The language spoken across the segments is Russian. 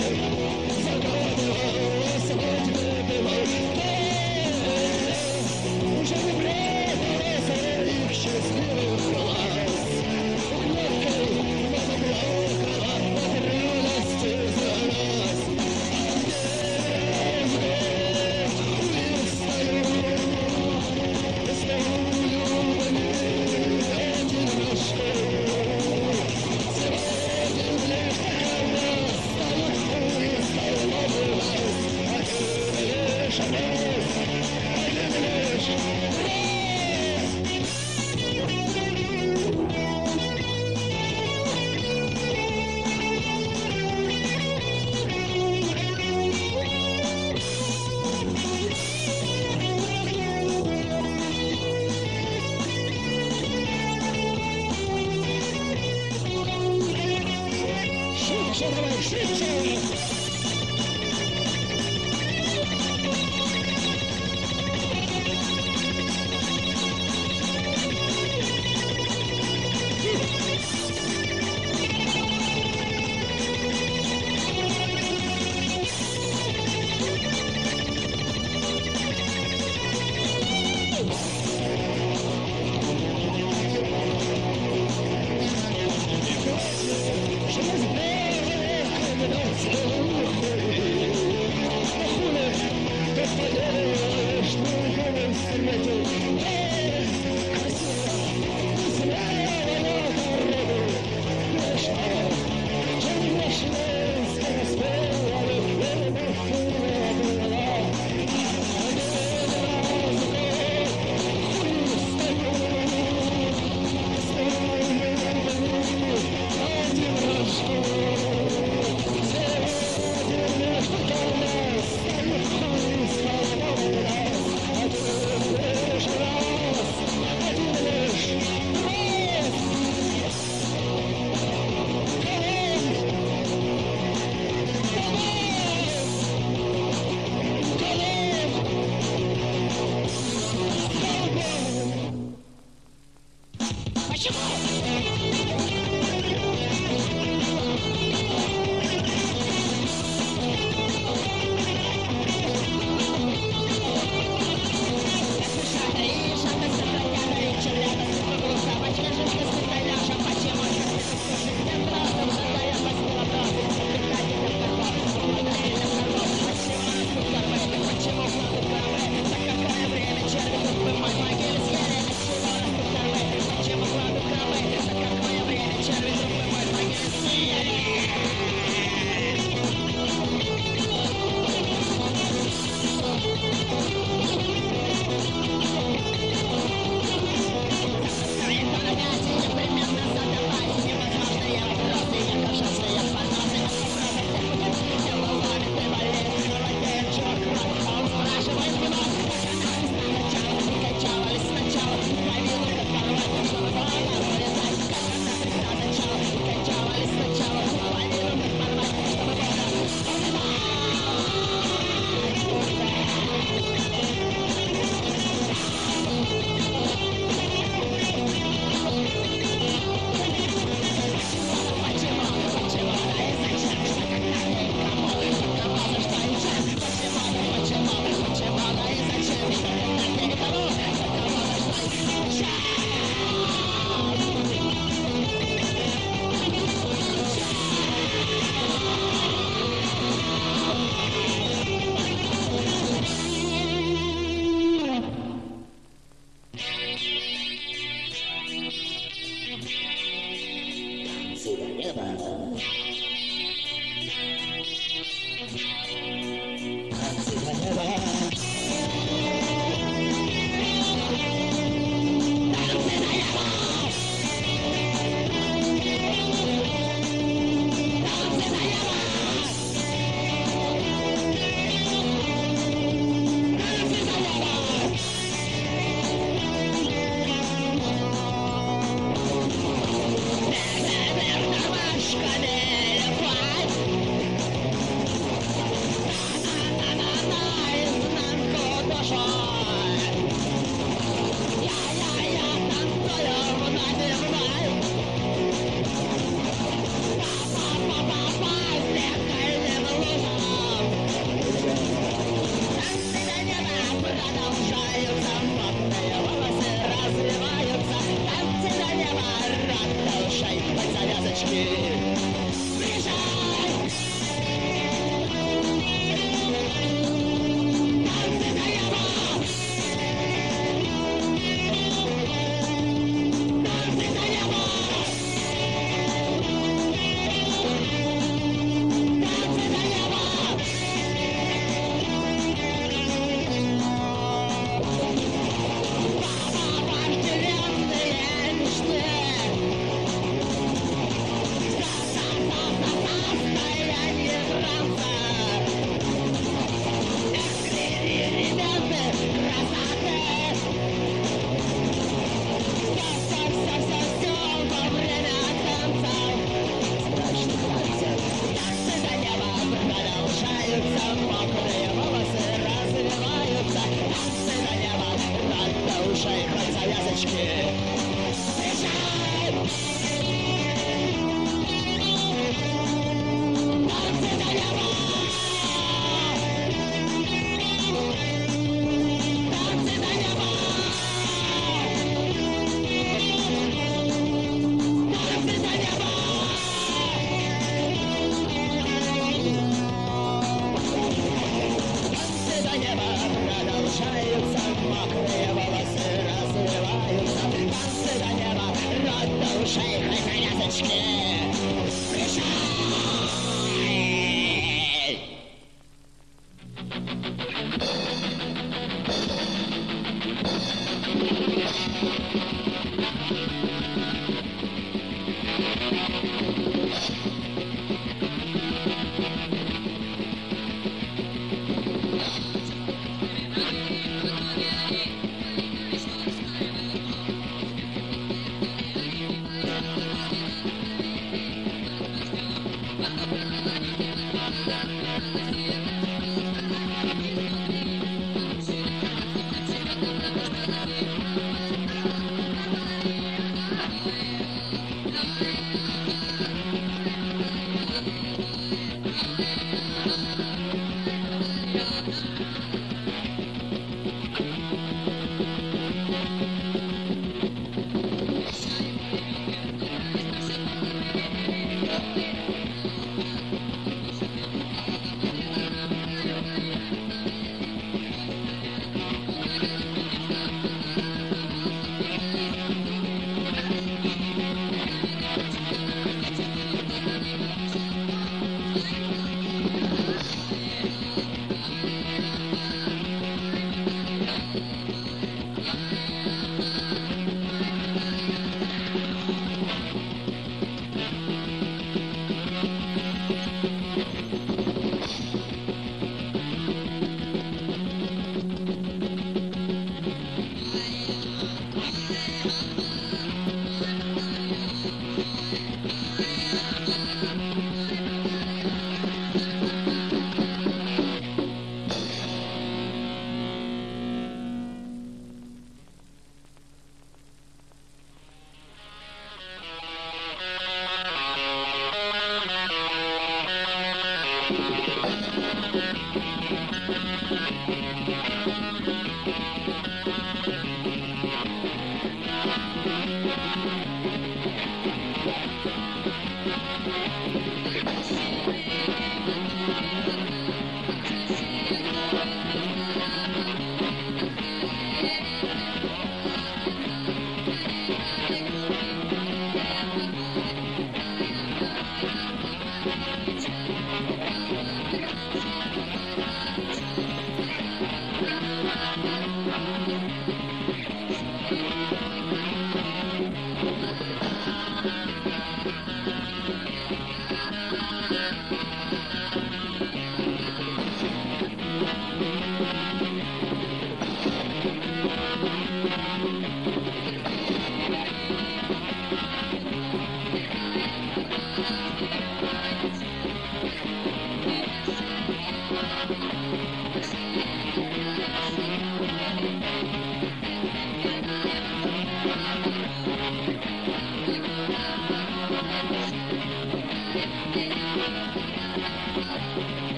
Shut up!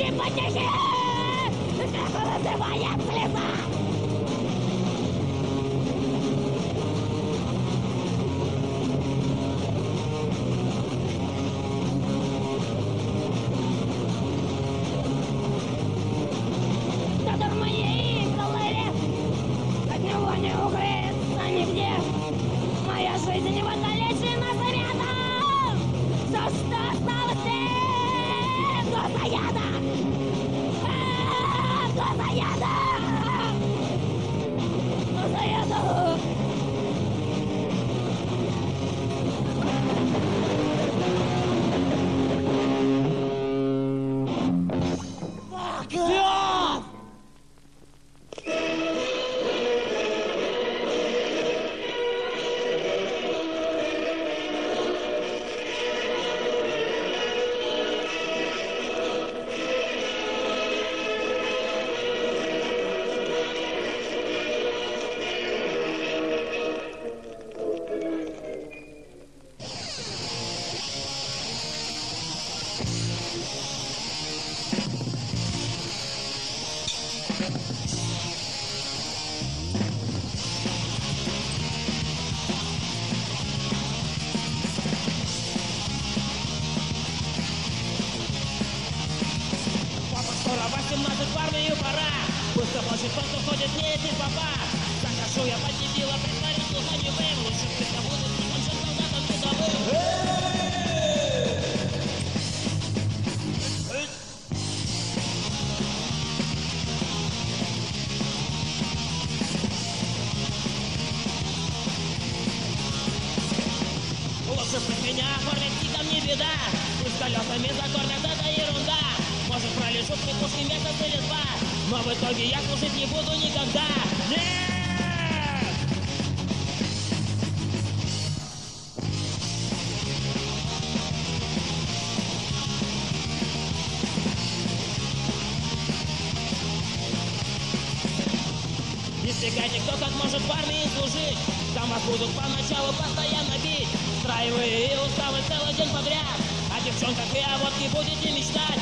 Потихи, потихи! Называет слеза! Задор моей голове, от него не укрыться нигде. Моя жизнь не водолечена светом. Все, что осталось, глаза яда! Глаза яда! Глаза яда! Вперед! Скоро 18 в армию пора. Пусть плачет тот, кто ходит, не эти папа. Захожу я под дебила, притворюсь глухонемым. Лучше всегда будет закончен солдатом рядовым. Лучше пусть меня оформят хитом, не беда. Пусть колесами закормят, это ерунда. Может, пролежу при пушке месяц или два, но в итоге я служить не буду никогда. Нет! Избегайте, кто как может в армии служить. Там вас будут поначалу постоянно бить. Строевые уставы целый день подряд. О девчонках и о водке будете мечтать.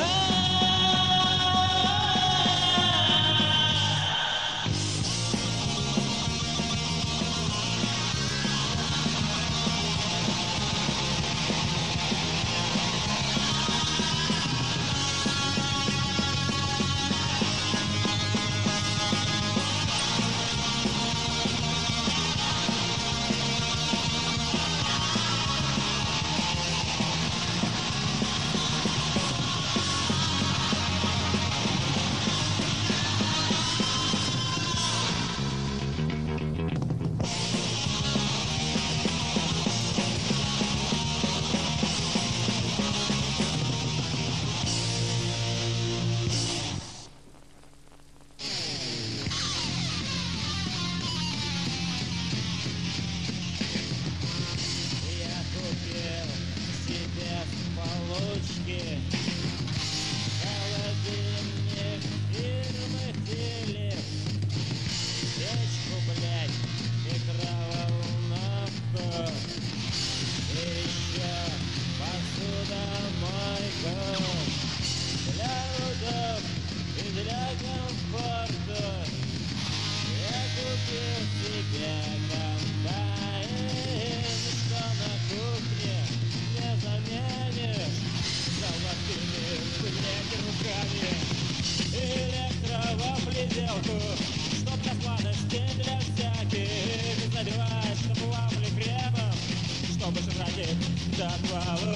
Холодильник, фирмы Филипп, печку, блядь, микроволновку, и еще посудомойку для удобств и для комфорта. Я купил себе комбайн, что на кухне не заменишь золотыми, блядь, руками. Электровафледелку, чтоб на сладости для всяких. Забиваешь вафли кремом, чтобы жрать их до отвала.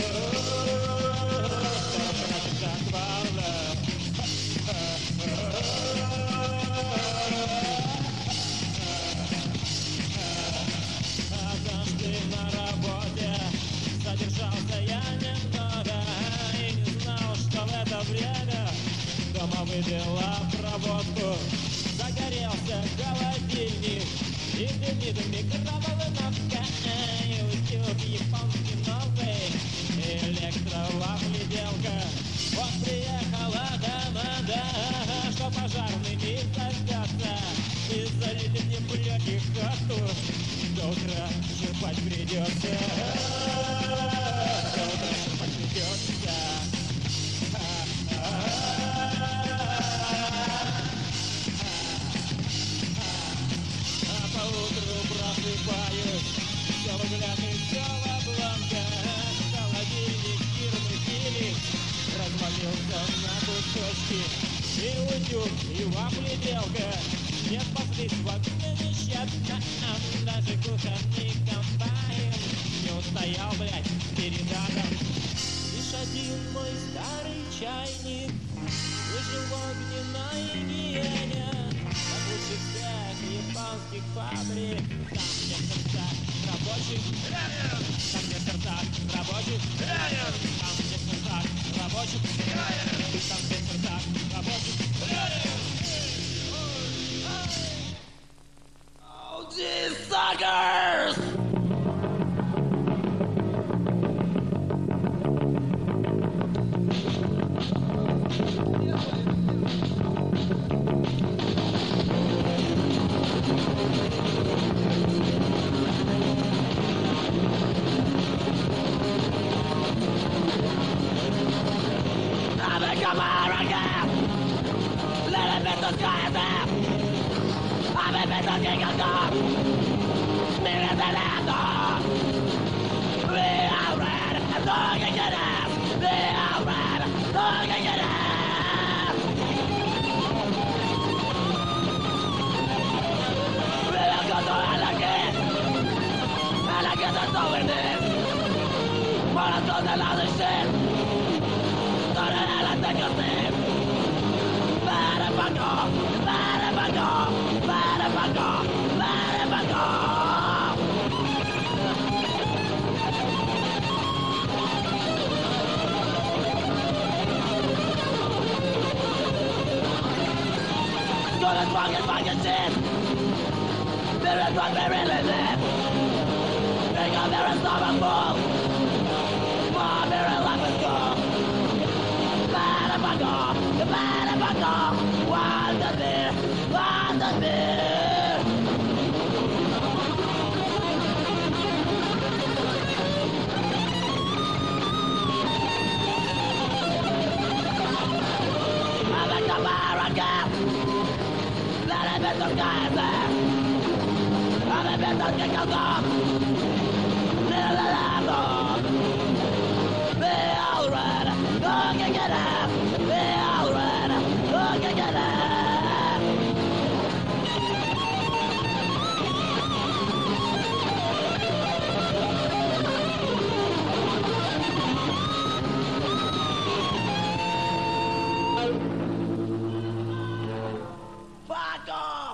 Чтобы жрать их до отвала. Однажды на работе задержался я немного и не знал, что в это время дома выбила проводку. Загорелся холодильник и дымит микроволновка. Утюг японский новый, электровафледелка. Вот приехала команда, что пожарными зовется. И залили мне, блядь, их хату. До утра жевать придется. До утра жевать придется. просыпаюсь, все в углях и все в обломках. Холодильник, фирмы Филипп развалился на кусочки. И утюг, и вафли-белка не спаслись в огне нещадно. Даже кухонный комбайн не устоял, блядь, перед адом. Лишь один мой старый чайник выжил в огненной гиене. Как лучше всех японских фабрик. Там, где в сердцах рабочих Ленин. Там, где в сердцах рабочих Ленин. Там, где в сердцах рабочих Ленин. Там, где в сердцах рабочих Ленин. Oh, these suckers! Fucking shit! There is what we really live! Think of there is someone more! More very life is gone! Bad if I go! Bad if I go! Want to be! Want to be! I'm a American! Let it be some guys there! I'm a bit of kick of them! Little level! Be alright! Go get up! Be alright! Go get up! Fuck off!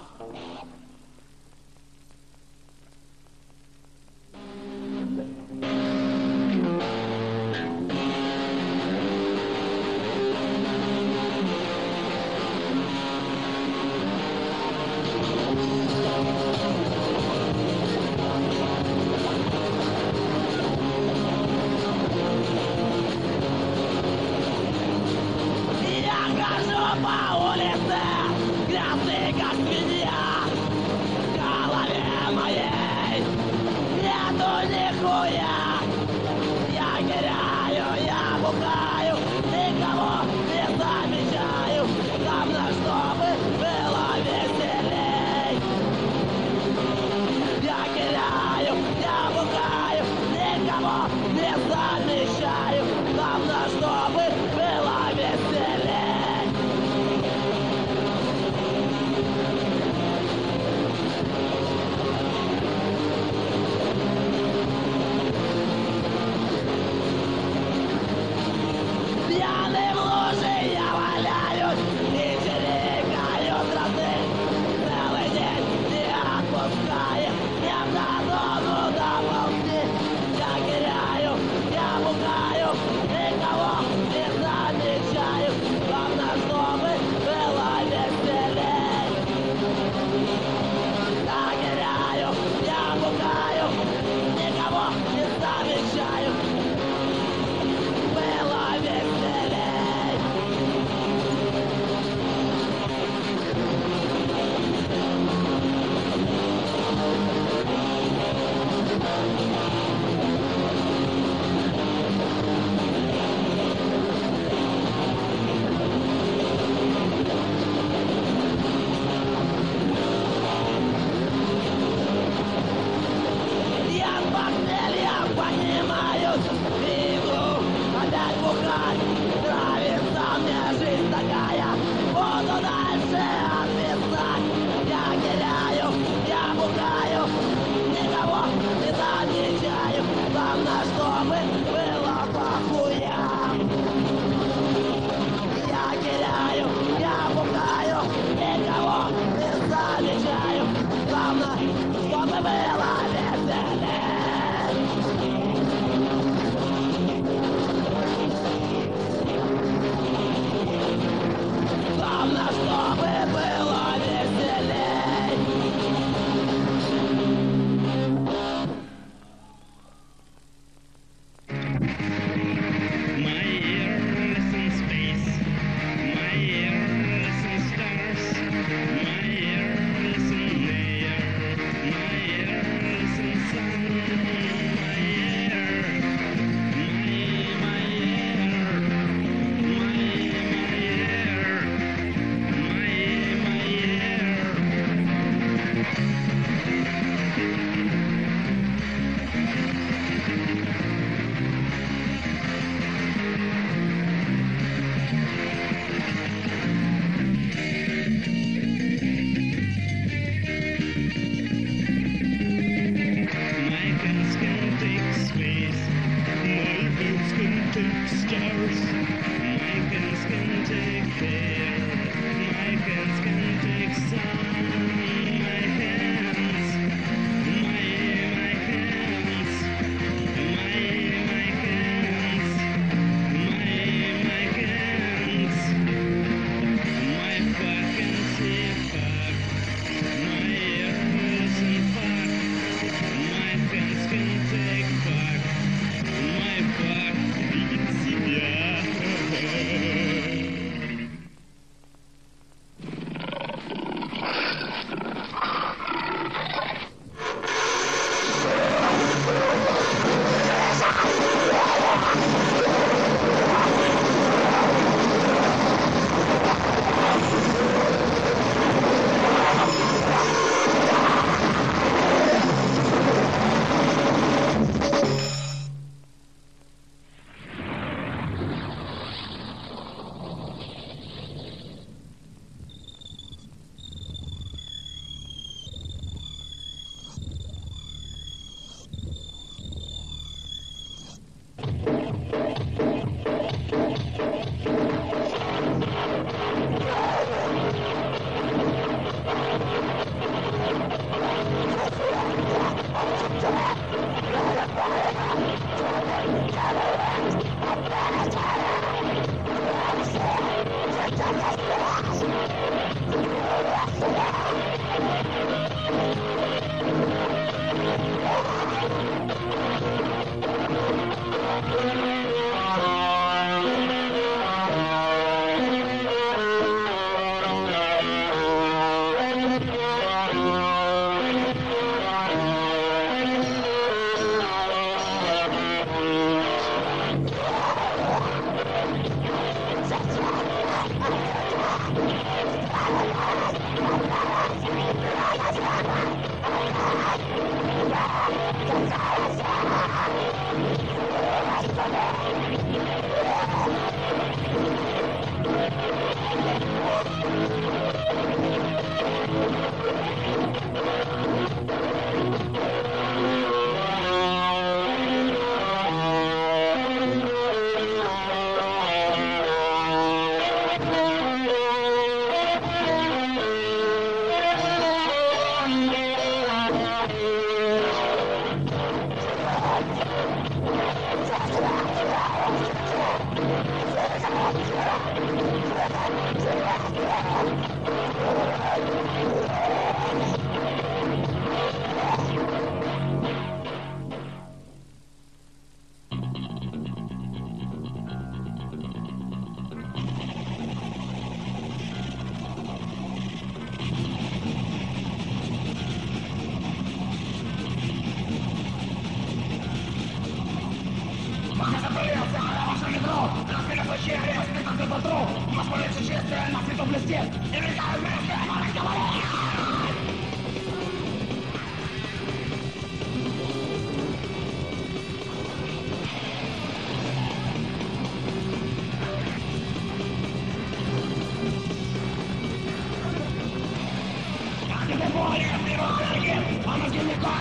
чтобы было веселее. Главное, чтобы было веселей. My ear listens space, my ear listens stars, my ear listens air, my ear listens sun, my ear, my ear, my hands can take space, my hands can take stars, my hands can take air, my hands can take sun, my hands, my hands, my hands, my hands, my fuck and see fuck, my ears and fuck. My hands can take back, my back видит себя.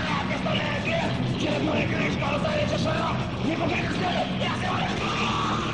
Очередной крышка, залечь шаром, не покрыть взгляд, я всего лишь